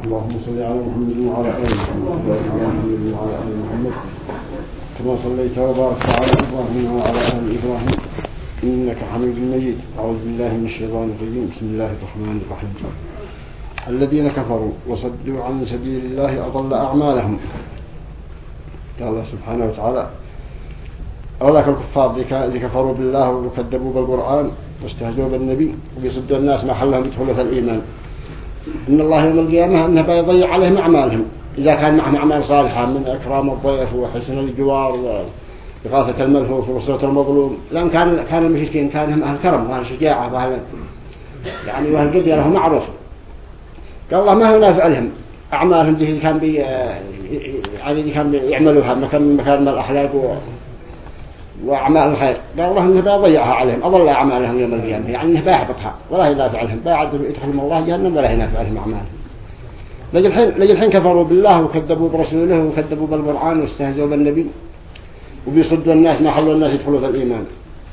اللهم صل على محمد وعلى آل محمد وعلى آل محمد كما صليت وباركت على إبراهيم وعلى آل إبراهيم إنك حميد مجيد. أعوذ بالله من الشيطان الرجيم. بسم الله الرحمن الرحيم. الذين كفروا وصدوا عن سبيل الله أضل أعمالهم. قال الله سبحانه وتعالى أولاك الكفار اللي كفروا بالله وكذبوا بالقرآن واستهزوا بالنبي وبيصدوا الناس ما حلهم يدخلوا في الإيمان. إن الله يوم القيامة أنه بيضيع عليهم أعمالهم إذا كان معهم أعمال صالحة من إكرام الضيف وحسن الجوار وإغاثة الملهوف ونصرة المظلوم. لأن كان المشركين كانهم أهل كرم وأهل شجاعة وأهل يعني وأهل قدية لهم معروف. قال الله ما هو نافع لهم أعمالهم دي كان كان يعملوها مكان من الأخلاق وأعمال الخير. قال الله إنه بيضيعها عليهم أضل أعمالهم يوم القيامة يعني إنه بيحبطها ولا ينافع لهم بيعدوا يدخلهم الله جهنم ولا ينافع لهم أعمالهم. لجل الحين كفروا بالله وكذبوا برسوله وكذبوا بالقرآن واستهزوا بالنبي وبيصدوا الناس ما حلوا الناس يدخلوا في الإيمان.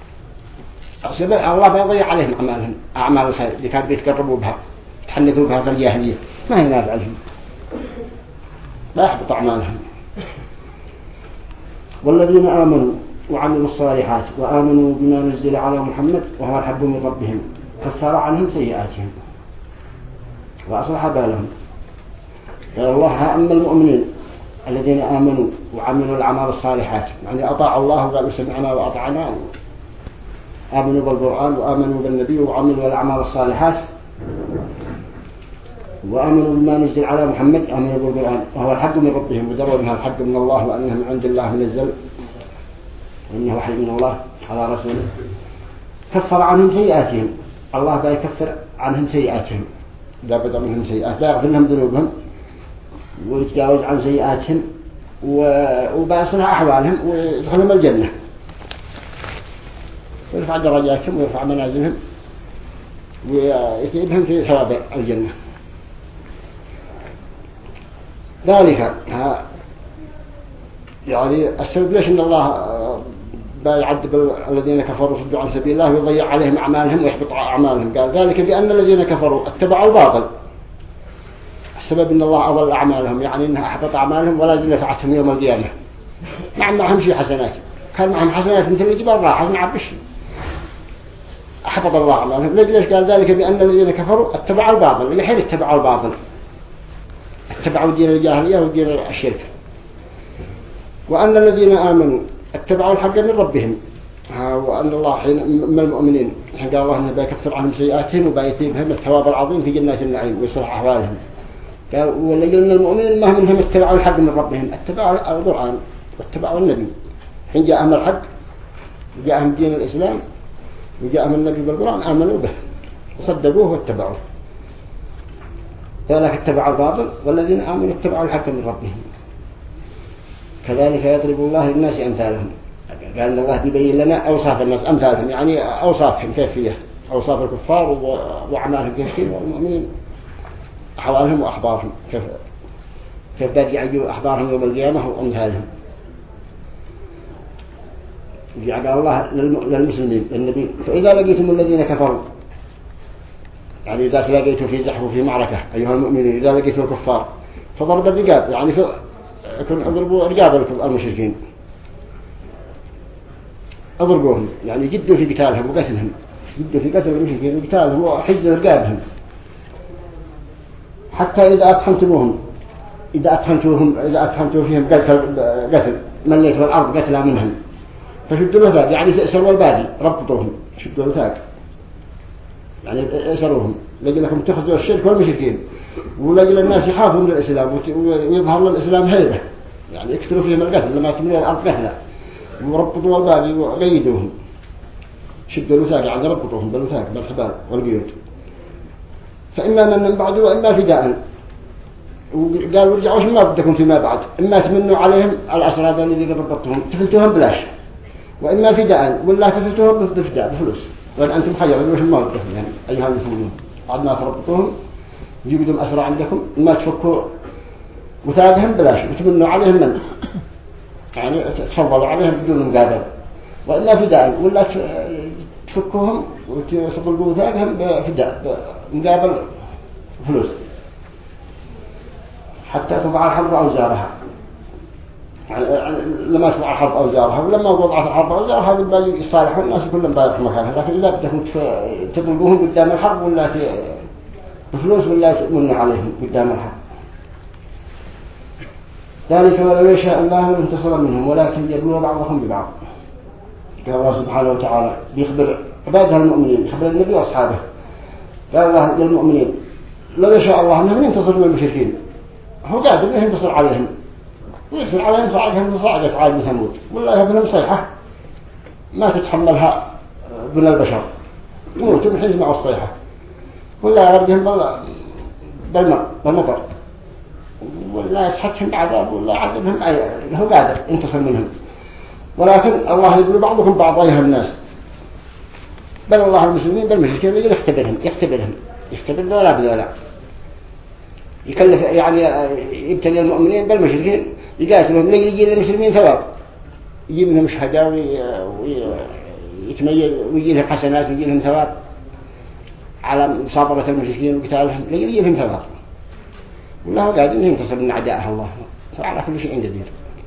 الله بيضيع عليهم أعمالهم أعمال الخير اللي كانوا بيتقربوا بها يتحنثوا بها في الجاهلية ما ينافع لهم بيحبط أعمالهم. والذين آمنوا وعملوا الصالحات وآمنوا بما نزل على محمد وهو الحق من ربهم كفر عنهم سيئاتهم وأصلح بالهم. قال الله أما المؤمنين الذين آمنوا وعملوا الأعمال الصالحات يعني أطاعوا الله وقالوا سمعنا وأطعنا آمنوا بالقرآن وآمنوا بالنبي وعملوا الأعمال الصالحات وآمنوا بما نزل على محمد آمنوا بالقرآن وهو الحق من ربهم ودروا بها الحق من الله وأنه من عند الله منزل وإنه وحي من الله على رسوله كفر عنهم سيئاتهم. الله بيكفر عنهم سيئاتهم لا بدأ منهم سيئات بيغفر لهم ذنوبهم ويتجاوز عن سيئاتهم وبيصلح أحوالهم ويدخلهم الجنة ويرفع درجاتهم ويرفع منازلهم ويتيبهم في ثواب الجنة. ذلك يعني السبب ليش إن الله بيعذب الذين كفروا وصدوا عن سبيل الله ويضيع عليهم أعمالهم ويحبط أعمالهم. قال ذلك بأن الذين كفروا اتبعوا الباطل. السبب إن الله أضل أعمالهم يعني إنها أحبط أعمالهم ولا نفعتهم يوم القيامة. معهم شيء حسنات كان معهم حسنات مثل الجبال راحت مع بشر أحبط الله أعمالهم. ليش قال ذلك بأن الذين كفروا اتبعوا الباطل لحين اتبعوا الباطل اتبعوا دين الجاهلية ودين الشرك. وأن الذين آمنوا اتبعوا الحق من ربهم وأن الله حين من المؤمنين قال الله أنه بيكفر عنهم سيئاتهم وبيثيبهم الثواب العظيم في جنات النعيم ويصلح أحوالهم. قال ولجل المؤمنين ما منهم اتبعوا الحق من ربهم اتبعوا القرآن واتبعوا النبي حين جاءهم الحق وجاءهم دين الإسلام وجاءهم النبي بالقرآن آمنوا به وصدقوه واتبعوه. ذلك اتبعوا الباطل والذين آمنوا اتبعوا الحق من ربهم كذلك يضرب الله للناس أمثالهم. قال الله يبين لنا أوصاف الناس أمثالهم يعني أوصافهم كيفية أوصاف الكفار وأعمالهم كيفية والمؤمنين أحوالهم وأخبارهم كيف يجوا أخبارهم يوم القيامة وأمثالهم. قال الله للمسلمين النبي فإذا لقيتم الذين كفروا يعني إذا لقيتوا في زحف وفي معركة أيها المؤمنين إذا لقيتوا الكفار فضرب الرقاب يعني يكون اضربوا رقاب المشركين اضربوهم يعني جدوا في قتالهم وقتلهم جدوا في قتل المشركين وقتالهم وحجوا رقابهم حتى إذا أتخنتوا فيهم قتل مليتوا الأرض قتلا منهم فشدوا الوثاق يعني اسروا البادي ربطوهم شدوا الوثاق يعني اسروهم لأجلكم تأخذوا الشرك والمشركين ولأجل الناس يخافوا من الإسلام ويظهر للإسلام هيبة يعني يكثروا فيهم القتل لما تملي الأرض قتلا وربطوا البادي وقيدوهم شدوا الوثاق يعني ربطوهم بالوثاق بالحبال والقيود. فإما من بعد وإما فداء وقالوا ارجعوا ما بدكم فيما بعد إما تمنوا عليهم الأسرى الذي ربطتهم تفلتوهم بلاش وإما فداء ولا تفلتوهم بفداء بفلوس وإن أنتم خيروا وش ما بدكم يعني أيها المسلمون بعد ما تربطوهم يجيبوا الأسرى عندكم ما تفكوا وثاقهم بلاش وتمنوا عليهم من يعني تفضلوا عليهم بدون مقابل وإما فداء ولا تفكوهم وتصبوا وثاقهم بفداء مقابل فلوس. حتى تضع الحرب أوزارها. لما تضع الحرب أوزارها، ولما وضعت الحرب أوزارها بالبالي يصالحوا الناس كلهم بايع مكانها. لكن إذا بدكم تضربوهم قدام الحرب ولا بفلوس ولا تأمنوا عليهم قدام الحرب. ذلك ولو يشاء الله لانتصر منهم ولكن يبلو بعضهم ببعض. قال الله سبحانه وتعالى بيخبر عباده المؤمنين، يخبر النبي وأصحابه، قال الله للمؤمنين لو يشاء الله أنهم ينتصروا من المشركين، هو قادر أنه ينتصر عليهم ويصل عليهم صعدهم صعدة عاد ثمود، والله يبنهم صيحة ما تتحملها بنا البشر، يموتوا بحيث مع الصيحة، ولا يردهم بالمطر، ولا يسحتهم بعذاب، ولا يعذبهم، هو قادر ينتصر منهم. ولكن الله يقول بعضكم بعض أيها الناس، بل الله المسلمين بالمشركين يجب يختبر ذولا بذولا، يكلف يعني يبتلي المؤمنين بالمشركين يقاتلهم يجي للمسلمين ثواب، يجيب لهم شهداء ويتميز ويجي لهم حسنات ويجي لهم ثواب على مصابرة المشركين وقتالهم، يجي لهم ثواب، والله قادر أن ينتصر من أعداء الله، فعلى كل شيء قدير.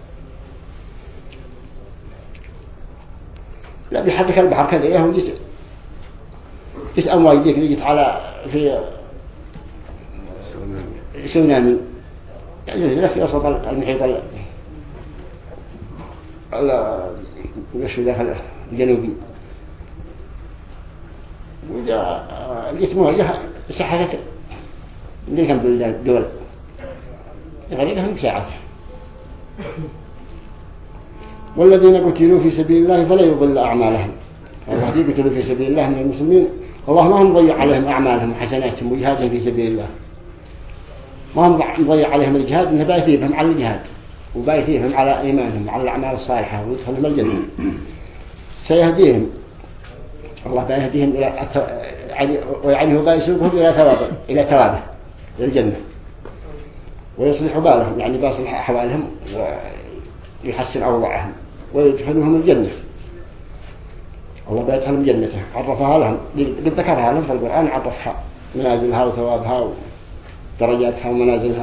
لا بيحرك البحر كذا يهو جيت أمواج ديك جيت على في سونامي يعني في وسط المحيط داخل الجنوبي، وجاء جيت مواجهة سحرت اللي كان بالدول غريبهم ساعات. والذين قتلوا في سبيل الله فلا يضل أعمالهم، الذين قتلوا في سبيل الله من المسلمين الله ما هم ضيع عليهم أعمالهم وحسناتهم وجهادهم في سبيل الله، ما هم ضيع عليهم الجهاد، إنه بايثيبهم على الجهاد وبايثيبهم على إيمانهم وعلى الأعمال الصالحة ويدخلهم الجنة. سيهديهم الله، بيهديهم ويعني هو بيسوقهم إلى ثوابه إلى الجنة، ويصلح بالهم يعني بيصلح أحوالهم ويحسن أوضاعهم ويدخلهم الجنة. الله بيدخلهم جنته عرفها لهم، قد ذكرها لهم في القرآن، عرفها منازلها وثوابها ودرجاتها ومنازلها.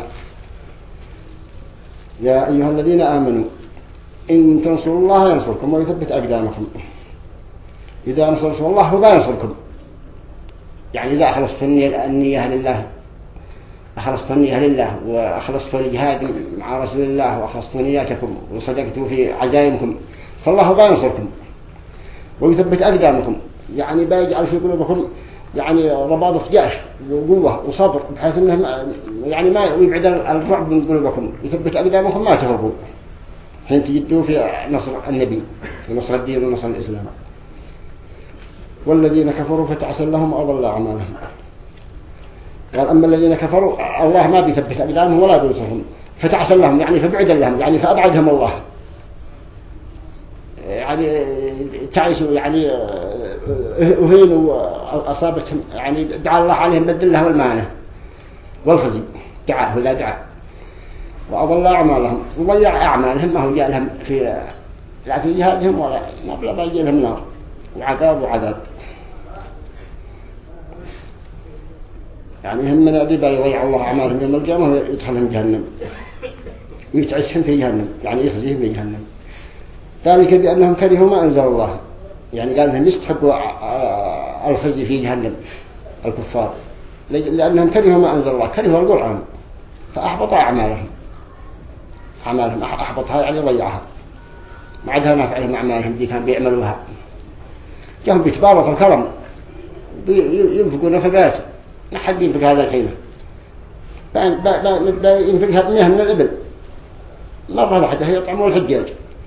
يا أيها الذين آمنوا إن تنصروا الله ينصركم ويثبت أقدامكم. إذا نصرتم الله هو ينصركم، يعني إذا أخلصت النية لله، أخلصت النية لله وأخلصت الجهاد مع رسول الله وأخلصت نياتكم وصدقتوا في عزائمكم فالله بينصركم ويثبت أقدامكم، يعني بيجعل في قلوبكم يعني رباطة جأش وقوة وصبر، بحيث أنه يعني ما يبعد الرعب من قلوبكم، يثبت أقدامكم ما تهربوا حين تجدوا في نصر النبي ونصر الدين ونصر الإسلام. والذين كفروا فتعسى لهم وأضل أعمالهم. قال أما الذين كفروا الله ما بيثبت أقدامهم ولا بينصرهم، فتعسى لهم يعني فبعد لهم يعني فأبعدهم الله، يعني تعيسوا يعني أهينوا أصابتهم، يعني دعا الله عليهم بالذلة والمانة والخزي، دعاه ولا دعا، وأضل أعمالهم وضيع أعمالهم، ما هو جاء لهم لا في جهادهم ولا ما بيجي لهم نار وعذاب وعذاب، يعني هم من أبيبا يضيع الله أعمالهم يوم القيامة ويدخلهم جهنم ويتعسهم في جهنم، يعني يخزيهم في جهنم. ذلك بأنهم كرهوا ما أنزل الله، يعني قال أنهم يستحقوا الخزي في جهنم الكفار لأنهم كرهوا ما أنزل الله، كرهوا القرآن فأحبط أعمالهم أحبطها يعني ضيعها، ما عادها نافع لهم أعمالهم دي كان بيعملوها، جاهم بيتبارك الكرم ينفقوا نفقات ما حد ينفق هذا الحين، ينفقها بمياه من الإبل مرة واحدة يطعموا الحجاج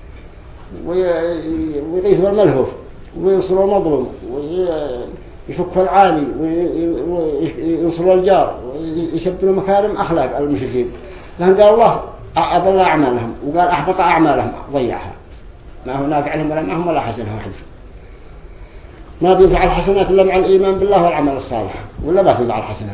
ويغيثوا الملهوف وينصروا المظلوم ويفكوا العالي وينصروا الجار ويشبهوا مكارم أخلاق المشركين، لأن قال الله أضل أعمالهم وقال أحبط أعمالهم ضيعها، ما هو نافع لهم ولا معهم ولا حسنها واحد، ما بينفع الحسنات إلا مع الإيمان بالله والعمل الصالح، ولا ما بينفع الحسنات.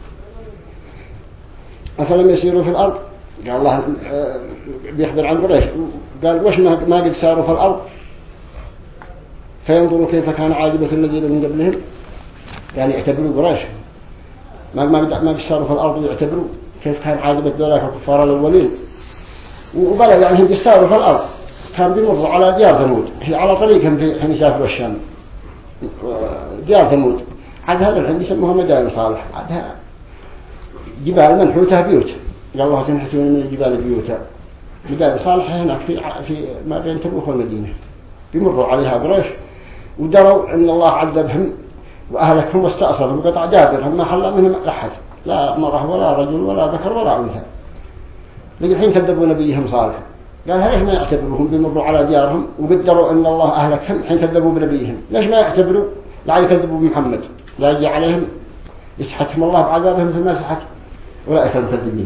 أفلم يسيروا في الأرض، قال الله بيخبر عن قريش، قال وش ما قد ساروا في الأرض فينظروا كيف كان عاقبة الذين من قبلهم، يعني يعتبروا قريش ما قد ساروا في الأرض ويعتبروا كيف كان عاقبة ذولاك الكفار الأولين وبلغ يعني هم بيستاروا في الأرض كان بيمروا على ديار ثمود هي على طريقهم في حين يسافروا الشام ديار ثمود عاد هذا الحين يسموها مدائن صالح عادها جبال منحوتها بيوت قال الله تنحتون من الجبال بيوتا مدائن صالح هناك في ما بين تبوك والمدينة بيمروا عليها قريش ودروا أن الله عذبهم وأهلكهم واستأصلهم وقطع دابرهم ما حل منهم أحد لا مرة ولا رجل ولا ذكر ولا أنثى لكن الحين كذبوا نبيهم صالح قال ليش ما يعتبروهم بيمروا على ديارهم وقدروا أن الله أهلكهم الحين كذبوا بنبيهم ليش ما يعتبروا لا يكذبوا بمحمد لا يجي عليهم يسحتهم الله بعذابهم مثل ما سحت أولئك المكذبين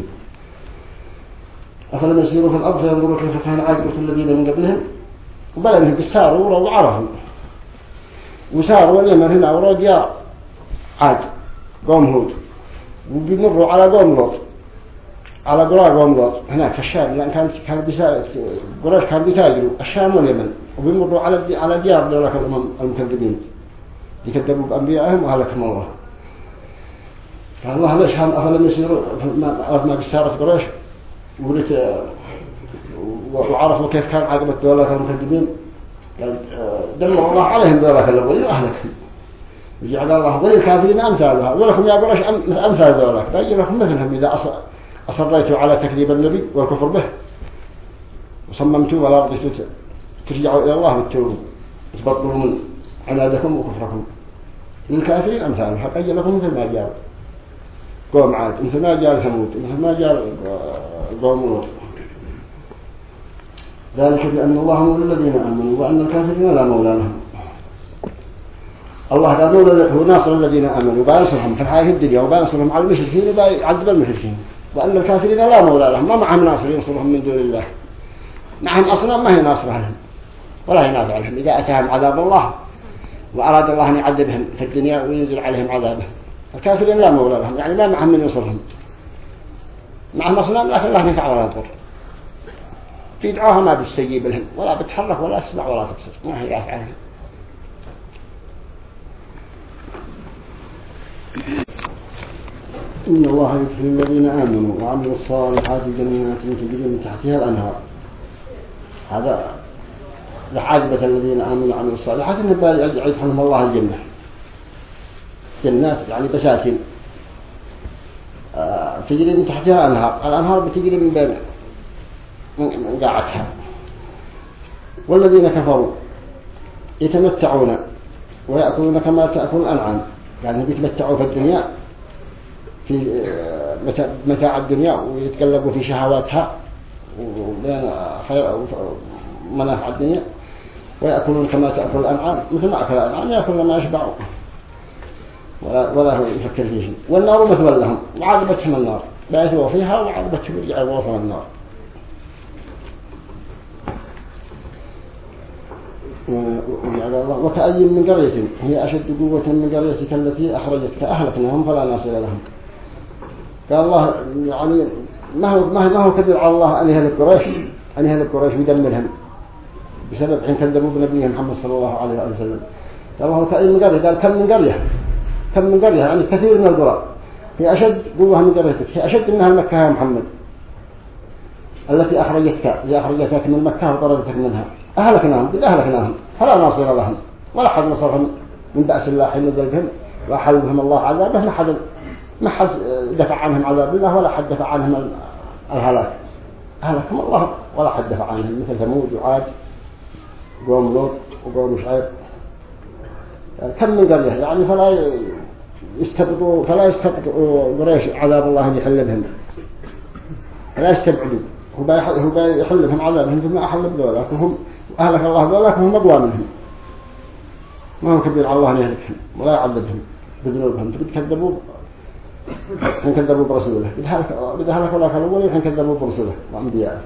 أفلم يسيروا في الأرض فينظروا كيف كان عاقبة الذين من قبلهم وبلغهم ساروا وعرفوا وساروا اليمن هنا وروا ديار عاد قوم هود وبيمروا على قوم لوط على قرى قوم لوط هناك في الشام لأن قريش كان بيتاجروا الشام واليمن وبيمروا على ديار دولة المكذبين يكذبوا بأنبيائهم وهلكهم الله فالله ليش هم أفلم يسيروا ما بيسارت قريش وعرفوا كيف كان عاقبة دولة المكذبين قال دمر الله عليهم دولة الأولين وأهلكهم وجعل الله ظل الكافرين أمثالها ولكم يا قريش أمثال دولة بأي لكم مثلهم إذا أصريتوا على تكذيب النبي والكفر به وصممتوا ولا رضيتوا ترجعوا إلى الله بالتوبة تبطلوا من عنادكم وكفركم للكافرين أمثالها بأي لكم مثل ما جاء قوم عاد مثل ما جاء ثمود مثل ما جاء قوم لوط ذلك بأن الله مولى الذين آمنوا وأن الكافرين لا مولى لهم الله قال هو ناصر الذين آمنوا وبينصرهم في الحياة الدنيا وبينصرهم على المشركين وبيعذب المشركين وأن الكافرين لا مولى لهم ما معهم ناصر ينصرهم من دون الله معهم أصلا ما هي ناصر لهم ولا ينافع لهم إذا أتاهم عذاب الله وأراد الله أن يعذبهم في الدنيا وينزل عليهم عذابه الكافرين لا مولى لهم يعني ما معهم من ينصرهم معهم أصلا لكن الله ينفع ولا يضر في دعاها ما بيستجيب لهم ولا بتحرك ولا تسمع ولا تبصر ما هي يفعلها إن الله يدخل الذين آمنوا وعملوا الصالحات جنات تجري من تحتها الأنهار هذا لعاقبة الذين آمنوا وعملوا الصالحات إنه يدخلهم الله الجنة جنات يعني بساتين تجري من تحتها الأنهار بتجري من بين من قاعتها والذين كفروا يتمتعون ويأكلون كما تأكل الأنعام يعني بيتمتعوا في الدنيا في متاع الدنيا ويتقلبوا في شهواتها وبين منافع الدنيا ويأكلون كما تأكل الأنعام مثل ما أكل الأنعام يأكلون ما يشبعوا ولا هو يفكر فيه شيء والنار مثوى لهم وعاقبتهم النار بيثوا فيها وعاقبتهم يرجعوا في النار وكأي من قرية هي أشد قوة من قريتك التي أخرجتك أهلكناهم فلا ناصر لهم قال الله يعني ما هو كبير على الله أن يهلك قريش ويدمرهم بسبب حين كذبوا بنبيه محمد صلى الله عليه وسلم قال الله كأي من قرية قال كم من قرية يعني كثير من القرى هي أشد قوة من قريتك هي أشد منها مكة يا محمد التي أخرجتك من مكة وطردتك منها أهلكناهم فلا ناصر لهم ولا حد نصرهم من بأس الله حين نزل بهم وأحلهم الله عذابه ما حد دفع عنهم عذاب الله ولا حد دفع عنهم الهلاك أهلكهم الله ولا حد دفع عنهم مثل ثمود وعاد قوم لوط وقوم شعيب يعني كم من قرية يعني فلا يستبعدوا قريش عذاب الله أن يحل بهم لا يستبعدوا هو بيحل بهم عذابهم ثم أحل بذلك وهم أهلك الله ذلك وهم أقوى منهم ما هم كبير على الله أن يهلكهم ولا يعذبهم بذنوبهم كذبوا برسوله إذا هلك الله كالأولين كذبوا برسوله وأنبياءه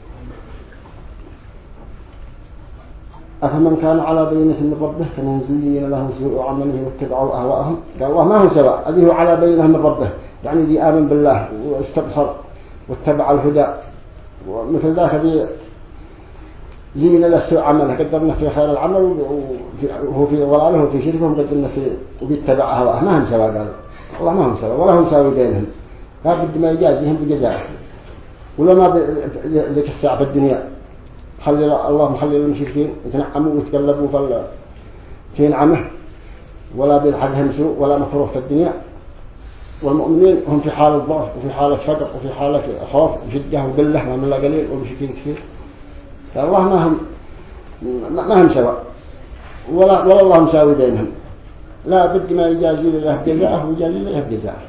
أفمن كان على بينة من ربه كمن زين له سوء عمله واتبعوا أهواءهم قال الله ما هو سواء هذه على بينة من ربه يعني ذي آمن بالله واستبصر واتبع الهدى ومثل ذاك ذي زين له سوء عمله قدرنا في خير العمل وهو في ضلاله وفي شركهم قدرنا في وبيتبع أهواءه ما هم سواء قال الله ما هم سواء ولا هم ساوي بينهم لا بد ما يجازيهم بجزاء. ولا ما ذيك الساعة في الدنيا الله مخلي المشركين يتنعموا ويتقلبوا في نعمه ولا بيلحقهم سوء ولا مكروه في الدنيا، والمؤمنين هم في حالة ضعف وفي حالة فقر وفي حالة خوف وشدة وقلة ما من الله قليل والمشركين كثير. فالله ما هم سواء ولا الله مساوي بينهم، لا بد ما يجازي له بجزاءه ويجازي له بجزاءه.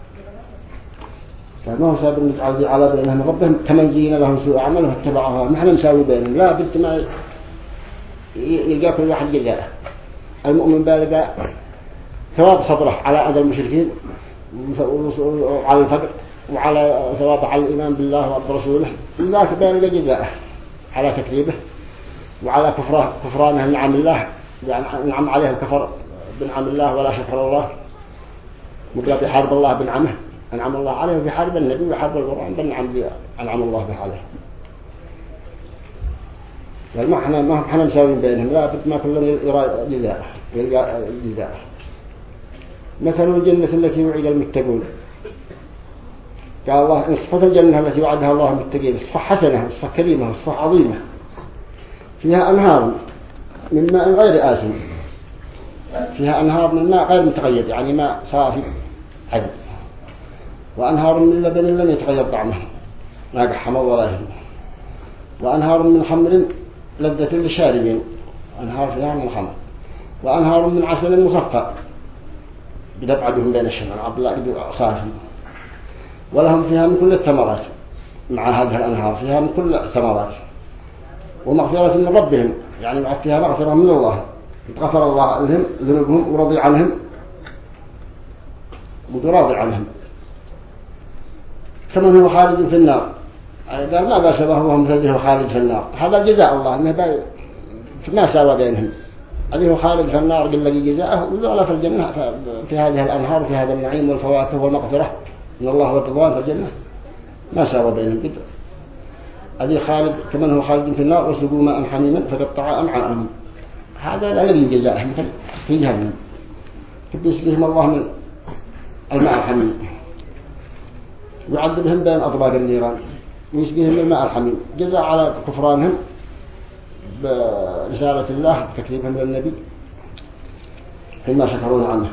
فما هو سابق نتعوذي على بينهم ربهم كمن زين لهم سوء عمله واتبعها، ما احنا مساوي بينهم، لا بد ما يلقى كل واحد جزاءه. المؤمن بالغ ثواب صبره على أذى المشركين وعلى الفقر وعلى ثواب على الإيمان بالله وبرسوله، ذاك بالغ جزاءه على تكذيبه وعلى كفرانه نعم الله، يعني نعم عليه وكفر بنعم الله ولا شكر الله، وقال بحارب الله بنعمه أنعم الله عليه، وبحارب النبي وحارب القرآن بنعم أنعم الله به عليه. ما احنا مساوين بينهم، لا بد ما كلهم يلقى جزاء. مثل الجنة التي وعد المتقون، قال الله صفة الجنة التي وعدها الله المتقين صفة حسنة صفة كريمة صفة عظيمة، فيها أنهار من ماء غير آسن، فيها أنهار من ماء غير متغير يعني ماء صافي عذب، وأنهار من لبن لم يتغير طعمه لا قحم ولا يهم، وأنهار من خمر لذة للشاربين، أنهار فيها من خمر، وأنهار من عسل مصفى بدبعدهم بين الشمال عبد الله بن صافي، ولهم فيها من كل الثمرات، مع هذه الأنهار فيها من كل الثمرات، ومغفرة من ربهم يعني فيها مغفرة من الله، غفر الله لهم ذنوبهم ورضي عنهم وراضي عنهم، كمن هو خالد في النار. قال ماذا سبه وهم فيه خالد في النار، هذا جزاء الله إنه ما ساوى بينهم، هذه خالد في النار قل لقي جزاءه، وذولا في الجنة في هذه الأنهار في هذا النعيم والفواكه والمغفرة من الله والرضوان في الجنة ما ساوى بينهم قد. هذه خالد كمن هو خالد في النار وسقوا ماء حميما فقطع أمعاءهم، هذا لا لقي جزاءهم في جهنم، يسقيهم الله من الماء الحميم ويعذبهم بين أطباق النيران ويسقيهم الماء الحميم، جزاء على كفرانهم برسالة الله تكذيبهم للنبي فيما شكرون عنه،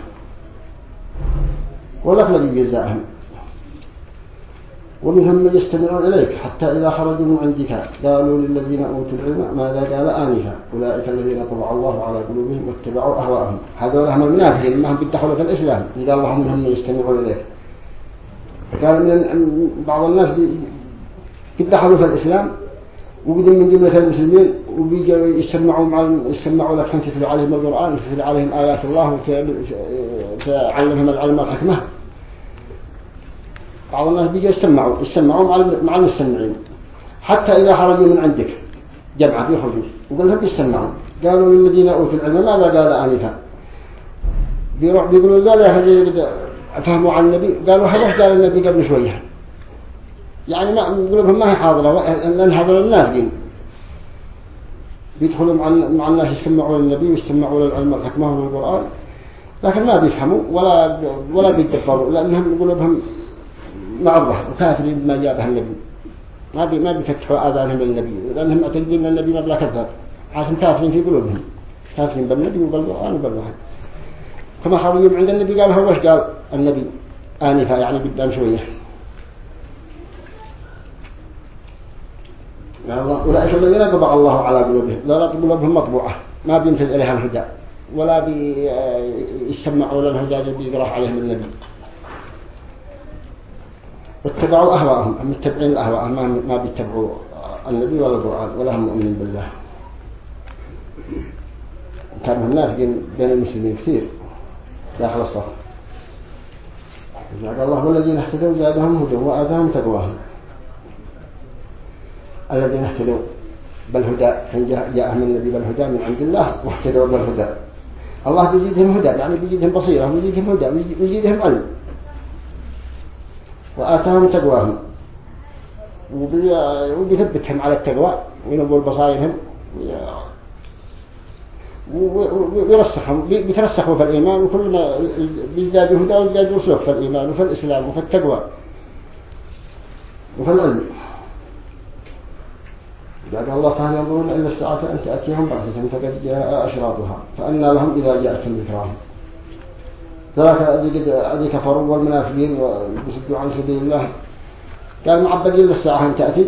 ولك لقي جزاءهم. ومنهم من يستمعون إليك حتى إذا خرجوا من عندك قالوا للذين أوتوا العلم ماذا قال آنفا أولئك الذين طبع الله على قلوبهم واتبعوا أهواءهم. هذول هم المنافقين ما هم بيدخلوا في الإسلام، إذا اللهم منهم من يستمعون إليك. قال من بعض الناس بيدخلوا في الإسلام وبدون من جملة المسلمين وبيجوا يسمعوا لك أنت تتلو عليهم القرآن وتتلو عليهم آيات الله وتعلمهم العلم والحكمة. بعض الناس بيجوا يسمعوا مع المستمعين حتى إذا خرجوا من عندك جمعة بيخرجوا وقال لهم يسمعوا قالوا للذين أوتوا العلم ماذا قال آنفا، بيقولوا قال يا هذي فهموا عن النبي قالوا هذا قال النبي قبل شوية، يعني ما قلوبهم ما هي حاضرة لأن هذا الناس دين بيدخلوا مع الناس يسمعوا للنبي ويسمعوا للعلم والحكمة والقرآن، لكن ما بيفهموا ولا بيتدبروا لأنهم قلوبهم معرضة وكافرين بما جاء به النبي، ما بيفتحوا آذانهم للنبي لأنهم معتقدين أن النبي مبلغ كذاب، عشان كافرين في قلوبهم كافرين بالنبي وبالقرآن وبالوحي. كما خرجوا عند النبي قال هو وش قال النبي آنفا يعني قدام شوية، أولئك الذين طبع الله على قلوبهم، لا قلوبهم مطبوعة ما بينفذ إليها الهدى ولا بيسمعوا للهدى الذي يقرأ عليهم النبي، واتبعوا أهواءهم متبعين الأهواء ما بيتبعوا النبي ولا القرآن ولا هم مؤمنين بالله. كان الناس بين المسلمين كثير داخل الصف، قال الله والذين اهتدوا زادهم هدى وآتاهم تقواهم. الذين اهتدوا بالهدى جاءهم النبي بالهدى من عند الله واهتدوا بالهدى، الله بيزيدهم هدى يعني بيزيدهم بصيرة ويزيدهم هدى ويزيدهم علم، وآتاهم تقواهم وبيثبتهم على التقوى وينبوا بصائرهم ويرسخهم بيترسخوا في الإيمان، وكل ما بيزدادوا هدى ويزدادوا رسوخ في الإيمان وفي الإسلام وفي التقوى وفي العلم قال الله تعالى ينظرون إلا الساعة أن تأتيهم بغتة فقد جاء أشراطها فأنى لهم إذا جاءتهم ذكراهم ذلك الذي كفروا والمنافقين ويصدوا عن سبيل الله قال معبد إلا الساعة أن تأتي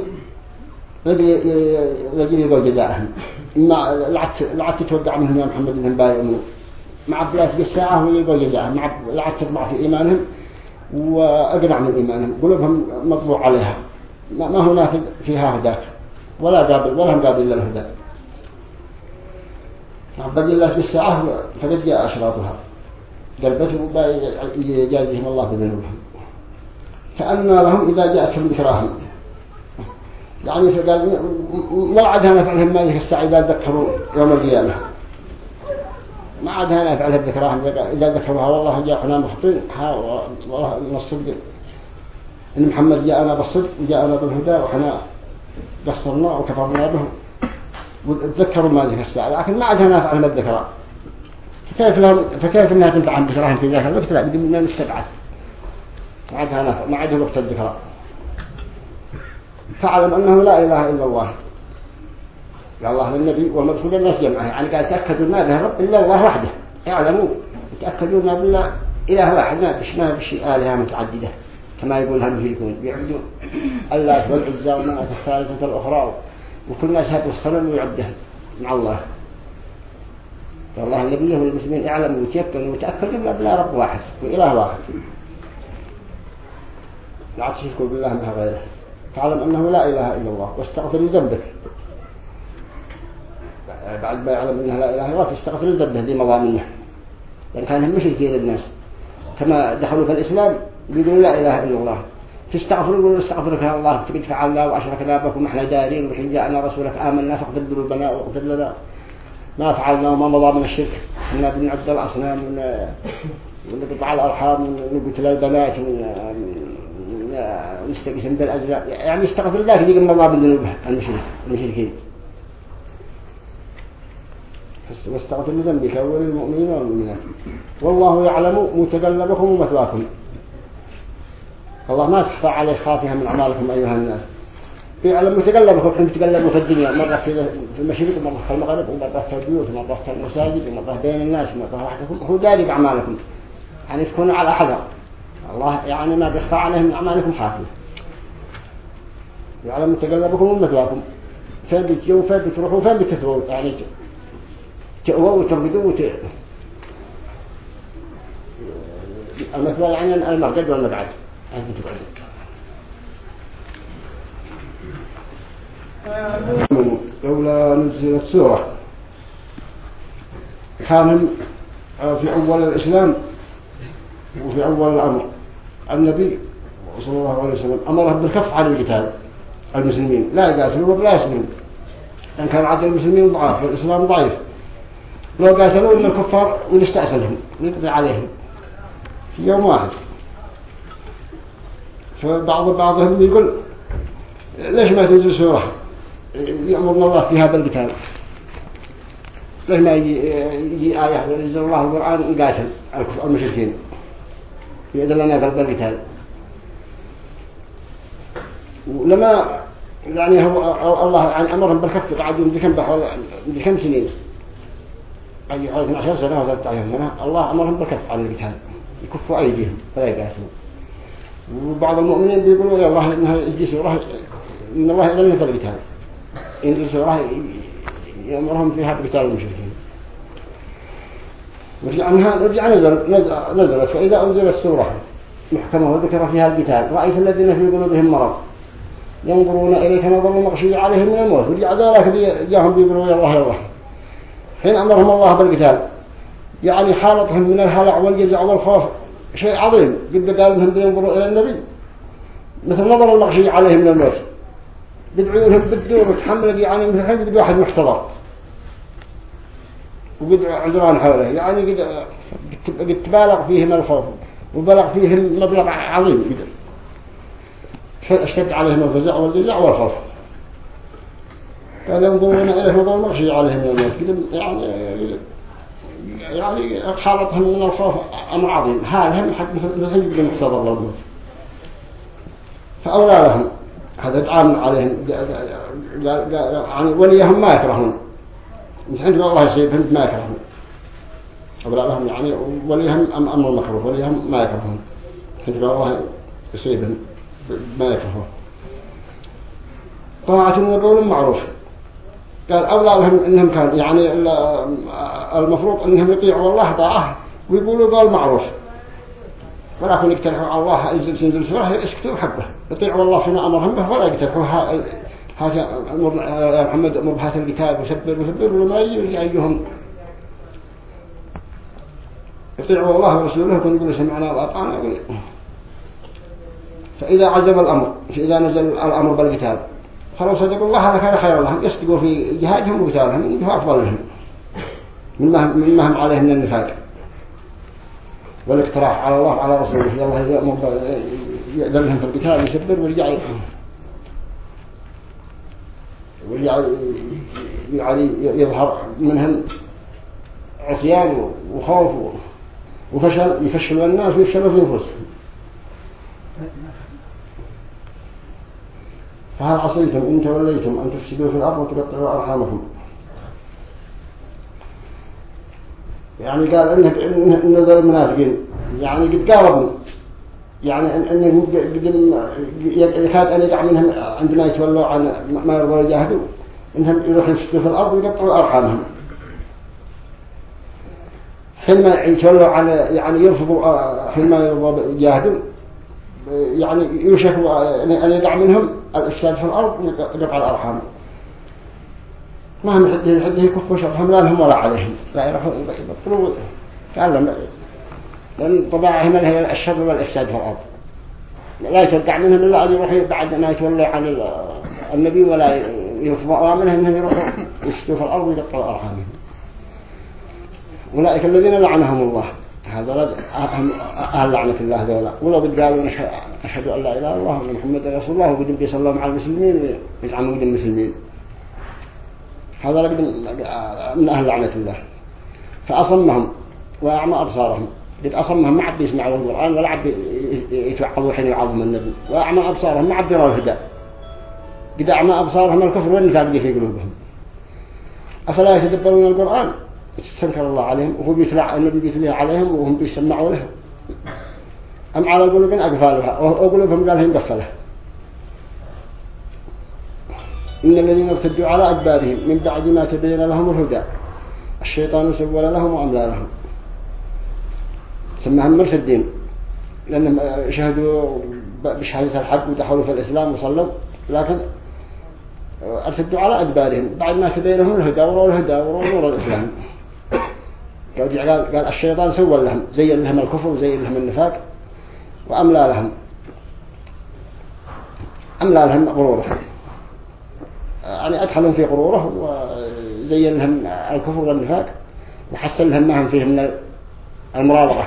يجري يقول جزاءهم إما لعت توقع منهم يا محمد إنهم بايعون معبلات بالساعة ويقول جزاءهم لعت تطبع في إيمانهم وأقنع من إيمانهم قلوبهم مطبوع عليها ما هناك فيها هداك ولا هم قابل للهدى معبد الله بالساعة فقد جاء أشراطها قلبته يجازيهم الله بذنوبهم فأنى لهم إذا جاءتهم ذكراهم يعني فقال ما عادها نفعلهم ما ذيك الساعة إذا ذكروا يوم القيامة ما عادها نفعلها بذكراهم إذا ذكروها والله جاءنا مخطئين والله من الصدق إن محمد جاءنا بالصدق وجاءنا بالهدى وحنا قصرنا وكفرنا به وتذكروا ما ذيك الساعة لكن ما عادها نفعلهم الذكرى فكيف انها تنفعهم بذكراهم في ذاك الوقت لا بدون من استبعد ما عادها وقت الذكرى فاعلم أنه لا إله إلا الله قال الله للنبي والمرسول الناس جمعه يعني قال تأكدوا ما به رب إلا الله وحده اعلموا تأكدوا ما بالله إله واحد ما بشيء آلهة متعددة كما يقول هم يشركون بيعبدون الله والعزى ومنعة الثالثة الأخرى وكل ناس هاتوا الصنم ويعبدها مع الله فالله النبي والمسلمين اعلموا وتأكدوا ما بالله رب واحد وإله واحد لا تشركوا بالله مع غيره فاعلم أنه لا إله إلا الله واستغفر لذنبك بعد ما يعلم أنه لا إله إلا الله تستغفر لذنبه دي مضامنه لأن كانهم مشركين الناس كما دخلوا في الإسلام بيقولوا لا إله إلا الله تستغفر يقولوا استغفرك يا الله تقد فعلنا وأشركنا بكم احنا دارين وحين جاءنا رسولك آمنا فاغفر ذنوبنا واغفر لنا ما فعلنا وما مضى من الشرك إنا بنعبد الأصنام ونقطع الأرحام ونقتل البنات ونستقسم بالأجزاء يعني استغفر الله كذلك من الله بالذنوبه المشركين واستغفر لذنبك وللمؤمنين والمؤمنات والله يعلم متقلبكم ومثواكم الله ما تخفى عليه خافها من أعمالكم أيها الناس يعلم متقلبكم حين تقلبوا في الدنيا مرة في المشرق ومرة في المغرب ومرة في البيوت ومرة في المساجد ومرة بين الناس ومرة وحدكم هو داري أعمالكم يعني تكونوا على حذر الله يعني ما بيخفى عليه من أعمالكم حافظ يعلم متقلبكم ومثواكم فين بتجوا فين بتروحوا فين بتثروا يعني تأووا وتربدوا المثوى يعني المرقد والمقعد لولا نزلت سورة كان في أول الإسلام وفي أول الأمر النبي صلى الله عليه وسلم أمره بالكف عن القتال المسلمين لا يقاتلوا ولا يسلموا لأن كان عدد المسلمين ضعاف والإسلام ضعيف لو قاتلوا من الكفار ونستأصلهم ونقضي عليهم في يوم واحد فبعضهم يقول ليش ما تنزل سورة يأمرنا الله فيها بالقتال ليش ما يجي آية ينزل الله القرآن يقاتل المشركين يدلنا بالقتال ولما يعني هو الله يعني أمرهم بالكف قعدوا كم سنين أي 12 سنة و 13 سنة الله أمرهم بالكف عن القتال يكفوا أيديهم ولا يقاتلوا وبعض المؤمنين بيقولوا يا الله إنها يجلس سورة إن الله يدلنا في القتال إن سورة يأمرهم فيها بقتال المشركين رجع نزلت فإذا أنزلت سورة محكمة وذكر فيها القتال رأيت الذين في قلوبهم مرض ينظرون إليك نظر مغشي عليهم من الموت ورجع ذلك جاءهم بيقولوا يا الله يا الله حين أمرهم الله بالقتال يعني حالتهم من الهلع والجزع والخوف شيء عظيم قد قال انهم بينظروا إلى النبي مثل نظر المغشي عليهم من الموت بدعوهم بالدور وتحمل يعني مثل حين بدو واحد محتضر وقد عذران حوله يعني قد تبالغ فيهم الخوف وبلغ فيهم مبلغ عظيم فاشتد عليهم الفزع والجزع والخوف قال ينظرون إليه نظر المغشي عليهم من الموت يعني حالتهم من الخوف أمر عظيم هالهم حق مثل محتضر للموت فأولى لهم هذا طعام عليهم يعني وليهم ما يكرهون مش عند الله يصيبهم ما يكرهون أبلا لهم يعني وليهم أمر مكروه وليهم ما يكرهون عند الله يصيبهم ما يكرهون طاعة وقول معروف قال أولى لهم إنهم كان يعني المفروض إنهم يطيعوا الله طاعة ويقولوا قال معروف ولكن يقترحوا على الله ينزل سواه يسكتوا حقه يطيعوا الله فيما أمرهم به ولا يقترحوا هذا يا محمد أمر بهذا الكتاب وسبر وما يجي أيهم يطيعوا الله ورسوله ويقولوا سمعنا وأطعنا فإذا عزم الأمر فإذا نزل الأمر بالقتال فلو صدقوا الله هذا كان خير لهم يصدقوا في جهادهم وقتالهم إنه أفضل لهم مما هم عليه من النفاق والاقتراح على الله على رسوله الله يأذن لهم في القتال يسبر ويرجع يعني يظهر منهم عصيان وخوف وفشل يفشلوا الناس ويفشلوا في نفسهم فهل عصيتم إن توليتم أن تفسدوا في الأرض وتقطعوا أرحامكم يعني قال إن ذو المنافقين يعني قد قاربوا يعني إنهم يكاد أن يقع منهم عندما يتولوا عن ما يرضوا يجاهدوا إنهم يروحوا يفسدوا في الأرض ويقطعوا أرحامهم حينما يتولوا عن يعني يرفضوا حينما يرضوا يجاهدوا يعني يوشكوا أن يقع منهم الإفساد في الأرض ويقطع الأرحام ما هم حده يكفوا شرهم لا لهم ولا عليهم لا يروحوا يبطلوا تعلم لأن طباعهم هي الشر والإفساد في الأرض لا يتوقع منهم إلا أن يروحوا بعد ما يتولوا عن النبي ولا يرفضوا منهم أنهم يروحوا يفسدوا في الأرض ويقطعوا أرحامهم أولئك الذين لعنهم الله هذا أهل لعنة الله ذولا ولو قد قالوا أشهد أن لا إله إلا الله وأن محمدا رسول الله وقد بيصلوا مع المسلمين ويزعموا قد المسلمين هذا من أهل لعنة الله فأصمهم وأعمى أبصارهم قد أصمهم ما عاد يسمعوا القرآن ولا عاد يتوعظوا حين يعظم النبي وأعمى أبصارهم ما عاد يروا الهدى قد أعمى أبصارهم الكفر والنفاق في قلوبهم أفلا يتدبرون القرآن استنكر الله عليهم وهو بيتلع النبي بيتلع عليهم وهم بيسمعوا له أم على القلوب أقفالها وقلوبهم قالهم قفلها إن الذين ارتدوا على أدبارهم من بعد ما تبين لهم الهدى الشيطان سول لهم وأملى لهم سماهم مرتدين لأنهم شهدوا بشهادة الحق ودخلوا في الإسلام وصلوا لكن ارتدوا على أدبارهم بعد ما تبين لهم الهدى وروا نور الإسلام قال الشيطان سول لهم زين لهم الكفر وزين لهم النفاق وأملى لهم غرورهم يعني أدخلهم في غروره وزين لهم الكفر والنفاق وحسن لهم ما هم فيه من المراوغة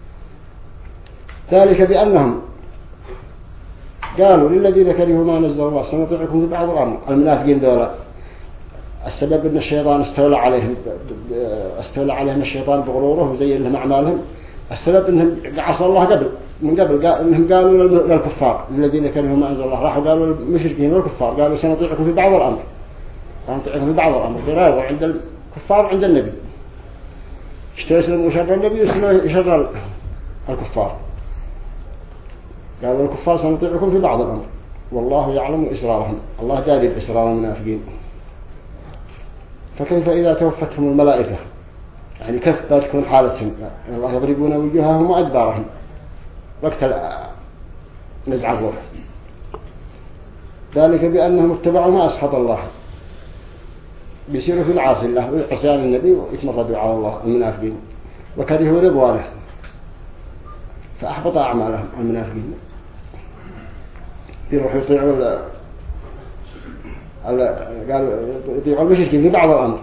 ذلك بأنهم قالوا للذين كرهوا ما نزل الله سنطيعكم في بعض الأمر المنافقين دولة السبب أن الشيطان استولى عليهم الشيطان بغروره وزين لهم أعمالهم السبب أنهم عصوا الله من قبل أنهم قالوا للكفار الذين كرهوا ما أنزل الله راحوا قالوا للمشركين والكفار قالوا سنطيعكم في بعض الأمر غيره عند الكفار عند النبي اشترسلوا شر النبي وشر الكفار قالوا الكفار سنطيعكم في بعض الأمر والله يعلم إسرارهم الله داري بإسرار المنافقين فكيف إذا توفتهم الملائكة يعني كيف تكون حالتهم الله يضربون وجوههم وأدبارهم وقت نزع الروح ذلك بأنهم اتبعوا ما أسخط الله بيصيروا في العاصي الله وعصيان النبي ويتمردوا على الله المنافقين وكرهوا رضوانه فأحبط أعمالهم المنافقين يروحوا يطيعوا قالوا يطيعوا المشركين في بعض الأمر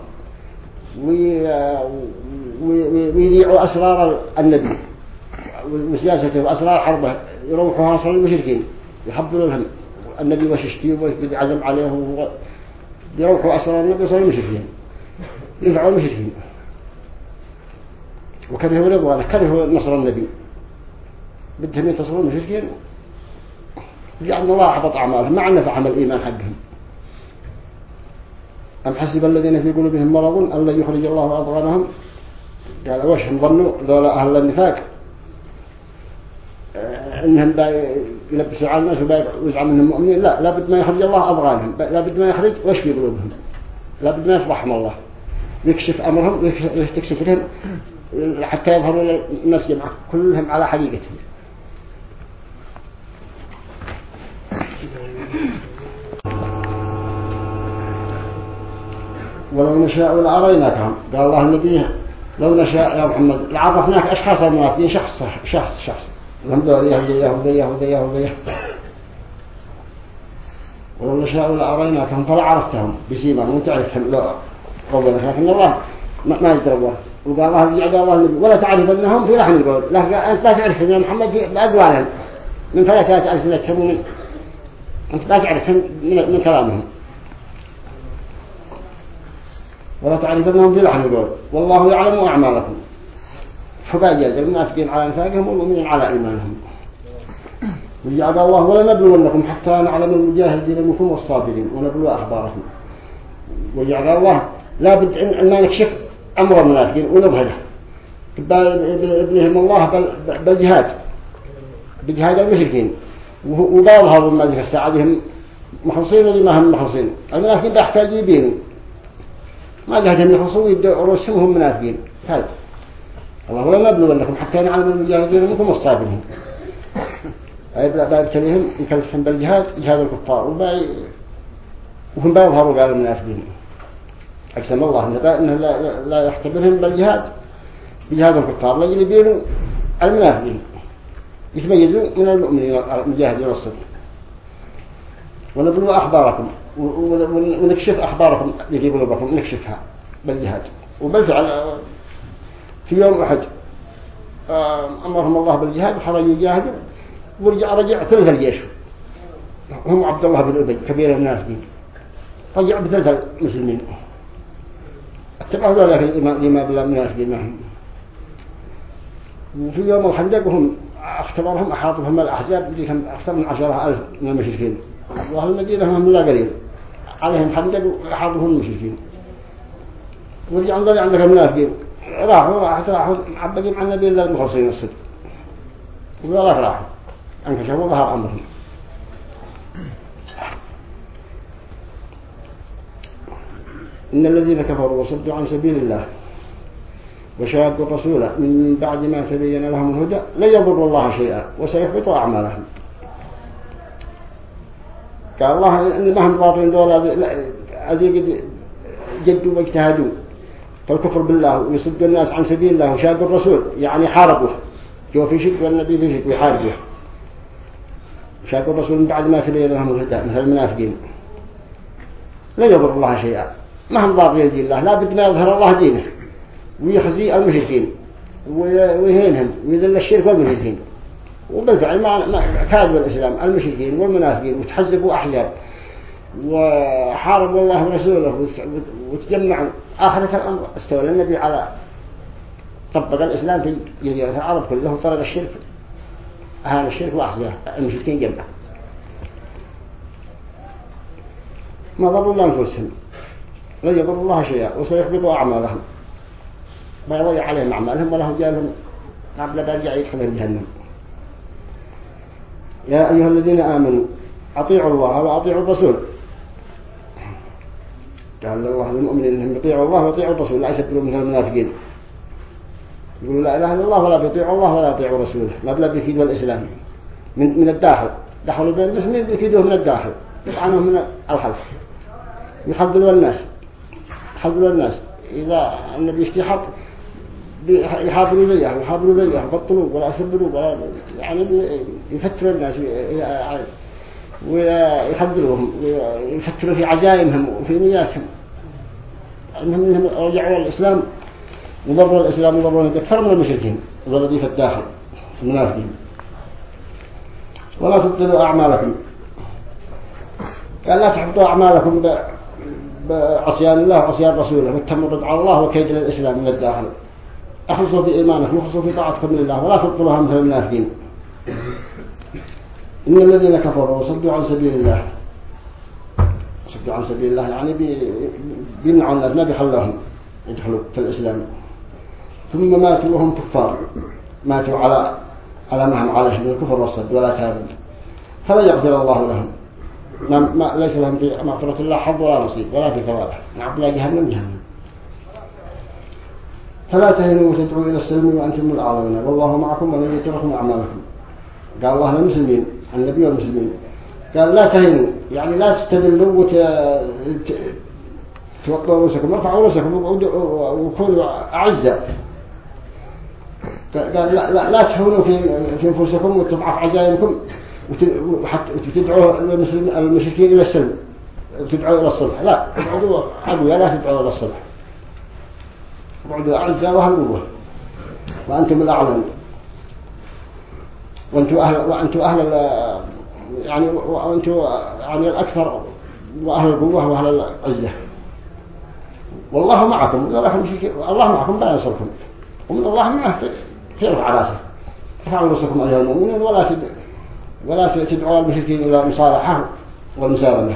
ويذيعوا أسرار النبي وسياسته وأسرار حربه يروحوا حاصل المشركين يحضروا لهم النبي وششتيه ويعزم عليه يروحوا أسرار النبي وصلوا المشركين ينفعوا المشركين وكرهوا رضوانه كرهوا نصر النبي بدهم ينتصروا المشركين لأن الله أحبط أعمالهم مع نفع عمل الإيمان حقهم. أم حسب الذين في قلوبهم مرض أن لا يخرج الله أضغانهم قال وش هم ظنوا ذولا أهل النفاق إنهم يلبسوا على الناس ويزعم منهم مؤمنين. لا، لابد ما يخرج الله أضغانهم، لابد ما يخرج وش في قلوبهم، لابد ما يصلحهم الله، يكشف أمرهم ويكشف لهم حتى يظهروا الناس جمعة كلهم على حقيقتهم. ولو نشاء لأريناكهم قال الله النبي لو نشاء يا محمد لعرفناك أشخاص المنافقين شخص لهم دول يهودية ولو نشاء لأريناكهم فلا عرفتهم بسيماهم وتعرفهم لو قولنا، لكن الله ما يدري الله. وقال الله يجعل الله النبي ولا تعرف أنهم في لحن القول، لا أنت لا تعرفهم يا محمد بأقوالهم من 3000 سنة، أنت لا تعرفهم من كلامهم، ولا تعرفنهم في لحن القول والله يعلم أعمالكم فباجز المنافقين على نفاقهم والمؤمنين على إيمانهم. وجعل الله ولا نبلونكم حتى نعلم المجاهدين منكم والصابرين ونبلو أخباركم. وجعل الله لا بد أن ما نكشف أمر المنافقين ونبهده بإذنهم الله بالجهاد بجهاد المشركين وبظهروا ما ذكر استعادهم مخلصين لما هم مخلصين. المنافقين يحتاج يبينوا ما جهدهم يخلصوا يبدأوا رسمهم منافقين. هذا الله ولا نبلونكم حتى نعلم المجاهدين منكم والصابرين. بابتليهم يكلفهم بالجهاد جهاد الكفار وهم بيظهروا قال المنافقين. أقسم الله إنه لا يختبرهم بالجهاد بجهاد الكفار لجل يبينوا المنافقين يتميزوا من المؤمنين المجاهدين والصدق. ونبلو أخباركم ونكشف أخباركم التي قلوبكم نكشفها بالجهاد. وبالفعل في يوم أحد أمرهم الله بالجهاد وخرجوا يجاهدوا ورجع ثلث الجيش هم عبد الله بن أبي كبير المنافقين رجع بثلث المسلمين اتبعوا ذلك لما بالله المنافقين معهم. وفي يوم الخندق وهم اختبرهم أحاطهم الأحزاب اللي كان أكثر من 10,000 من المشركين وأهل المدينة هم لا قليل عليهم خندق وأحاطهم المشركين. ورجعوا ذلك عندك المنافقين راحوا معبدين عن النبي الله المخلصين الصدق ولا راحوا انكشفوا ظهر أمرهم. إن الذين كفروا وصدوا عن سبيل الله وشاقوا الرسول من بعد ما تبين لهم الهدى لن يضروا الله شيئا وسيحبط أعمالهم. قال الله إن ما هم باطلين دولة أذيك جدوا واجتهدوا فالكفر بالله ويصدوا الناس عن سبيل الله وشاقوا الرسول يعني حاربوه جو في شك والنبي في شك ويحاربوه. شاقوا الرسول من بعد ما تبين لهم الهدى مثل المنافقين لن يضر الله شيئا ما هم ضارين دين الله. لا بد ما يظهر الله دينه ويخزي المشركين ويهينهم ويذل الشرك والمشركين. وبالفعل ما كاذبوا الإسلام المشركين والمنافقين وتحزبوا أحزاب وحاربوا الله ورسوله وتجمعوا. آخرة الأمر استولى النبي على طبق الإسلام في جزيرة العرب كله وطرد الشرك أهان الشرك وأحزاب المشركين جمعا. ما ضروا الله أنفسهم لن يضر الله شيئا وسيحبطوا أعمالهم ما يضيع عليهم أعمالهم وله جالهم قبل برجع يدخلهم جهنم. يا أيها الذين آمنوا أطيعوا الله وأطيعوا الرسول. قال الله للمؤمنين أنهم يطيعوا الله ويطيعوا الرسول لا يسبلوا مثل المنافقين يقولوا لا إله إلا الله ولا يطيعوا الله ولا يطيعوا رسوله ما بلا بيكيدوا الإسلام من الداخل دخلوا بين المسلمين بيكيدوه من الداخل يطعنوه من الخلف يحضروا الناس إذا النبي يستيحط يحاضروا زيه بطلوا ولا يسبلوا ولا يعني يفتروا الناس ويحضروهم ويفتروا في عزائمهم وفي نياتهم أنهم رجعوا الإسلام وضروا الإسلام وضروا أكثر من المشركين الذي في الداخل المنافقين. ولا تبطلوا أعمالكم قال لا تحبطوا أعمالكم بعصيان الله وعصيان رسوله والتمرد على الله وكيد للإسلام من الداخل. اخلصوا في إيمانكم واخلصوا في طاعتكم لله ولا تبطلوها مثل المنافقين. إن الذين كفروا وصدوا عن سبيل الله، صدوا عن سبيل الله يعني بيمنعوا الناس، ما بيخلوهم يدخلوا في الإسلام، ثم ماتوا وهم كفار، ماتوا على ما هم عليه من الكفر والصد ولا تابوا، فلا يغفر الله لهم، ليس لهم في مغفرة الله حظ ولا نصيب ولا في ثوابه، نعم لا جهنم. فلا تهنوا وتدعوا إلى السلم وأنتم الأعلون والله معكم ولن يتركم أعمالكم. قال الله للمسلمين، النبي والمسلمين، قال لا تهنوا يعني لا تستدلوا وتوقعوا رؤوسكم، ارفعوا رؤوسكم وكونوا أعزاء. قال لا تهونوا في أنفسكم وتضعف عزائمكم وتدعوا المشركين إلى السلم، تدعوا إلى الصلح، لا تدعوا أقوياء، لا تدعوا إلى الصلح، تدعوا أعزاء وهلوه وأنتم الأعلون، وأنتم أهل يعني وأنتم يعني الأكثر وأهل القوة وأهل العزة، والله معكم، الله معكم لا ينصركم، ومن الله معه في رفع راسه. ارفعوا رؤوسكم أيها المؤمنون ولا تدعوا المشركين إلى المصالحة والمسالمة،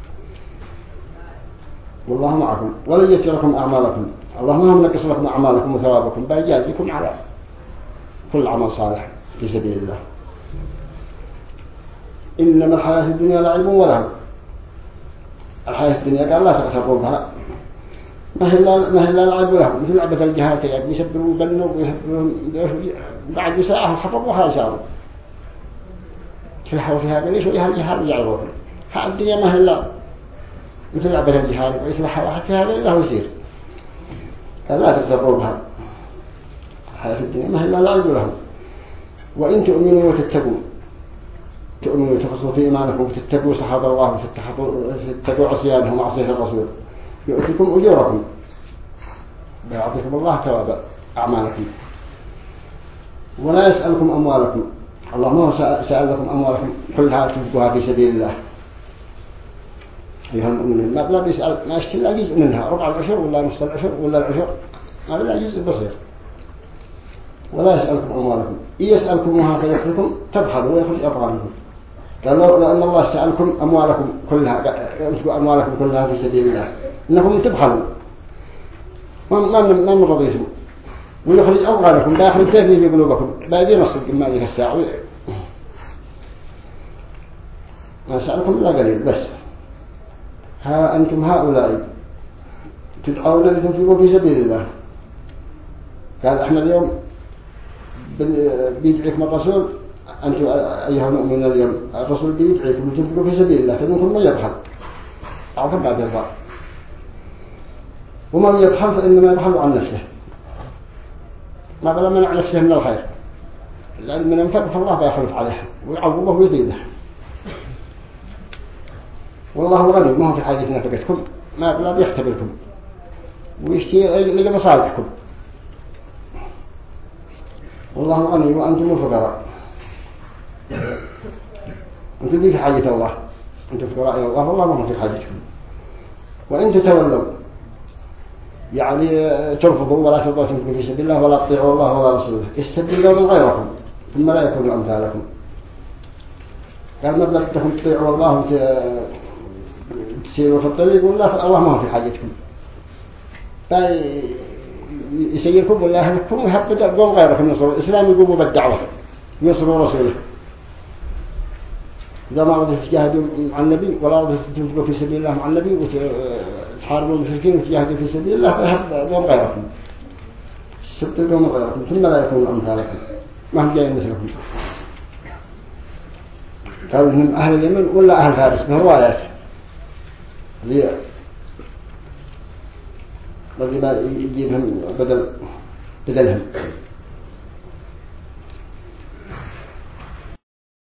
والله معكم ولن يتركم أعمالكم، الله ما هم نقص لكم أعمالكم وثوابكم، بل يجازيكم على كل عمل صالح في سبيل الله. إنما الحياة الدنيا لعب ولهو، الحياة الدنيا قال لا تغتروا بها، ما هي لا لعب ولهو، مثل لعبة الجهاد يعني يسبروا ويبنوا بعد ساعة حفظوها يساروا تلحوا فيها بليش ويها الجهاد يعرفوا ها الدنيا ما هي لا مثل لعبة الجهاد ويسلحها واحد فيها بليش له يصير، قال لا تغتروا بها، الحياة الدنيا ما هي لا لعب ولهو. وإن تؤمنوا وتتقوا، تؤمنوا وتخصوا في إيمانكم وتتقوا سخط الله وتتقوا عصيانه ومعصية الرسول يؤتكم أجوركم، بيعطيكم الله ثواب أعمالكم. ولا يسألكم أموالكم، الله ما سأل لكم أموالكم كلها تنفقوها في سبيل الله أيها المؤمنين، ما بيسأل، ما يشتري لا جزء منها، ربع العشر ولا نصف العشر ولا العشر، ما لا جزء بسيط. ولا يسألكم أموالكم، إن يسألكمها فيأخذكم تبخلوا ويخرج أبغانكم. قال لأن الله سألكم أموالكم كلها، ينفقوا أموالكم كلها في سبيل الله إنكم تبخلوا ما من رضيتم، ويخرج أبغانكم، لا يخرج تهني في قلوبكم، لا يدين الصدق ما ذيك الساعة. ما سألكم إلا قليل بس. ها أنتم هؤلاء تدعون لتنفقوا في سبيل الله، قال احنا اليوم بيدعيكم الرسول، أنتم أيها المؤمنون اليوم الرسول بيدعيكم لتنفقوا في سبيل الله، فمنكم من يبخل أعظم بعد الضار، ومن يبخل فإنما يبخل عن نفسه، ما بلا منع نفسه من الخير، لأن من ينفق فالله بيخلف عليه ويعوضه ويزيده، والله غني ما هو في حاجة نفقتكم، ما بلا بيختبركم ويشتي لمصالحكم، والله غني وأنتم الفقراء، أنتم في حاجة الله، أنتم فقراء إلى الله والله ما هو في حاجتكم. وإن تتولوا يعني ترفضوا ولا ترضوا تنفقوا في سبيل الله ولا تطيعوا الله ولا رسوله يستبدل من غيركم ثم لا يكونوا أمثالكم. قال ما بلغتكم تطيعوا الله وتسيروا في الطريق ولا الله ما هو في حاجتكم، يسيركم ولا يهلككم ويهبطوا غيركم ينصروا الإسلام يقوموا بالدعوة ينصروا رسوله. إذا ما رضوا تجاهدوا مع النبي ولا رضوا تنفقوا في سبيل الله مع النبي وتحاربوا المشركين وتجاهدوا في سبيل الله فيهبطوا غيركم، يستبدلوا غيركم ثم لا يكونوا أمثالكم ما هم جايين مثلكم. قالوا إنهم أهل اليمن ولا أهل فارس بروايات اللي ما يجيبهم بدلهم.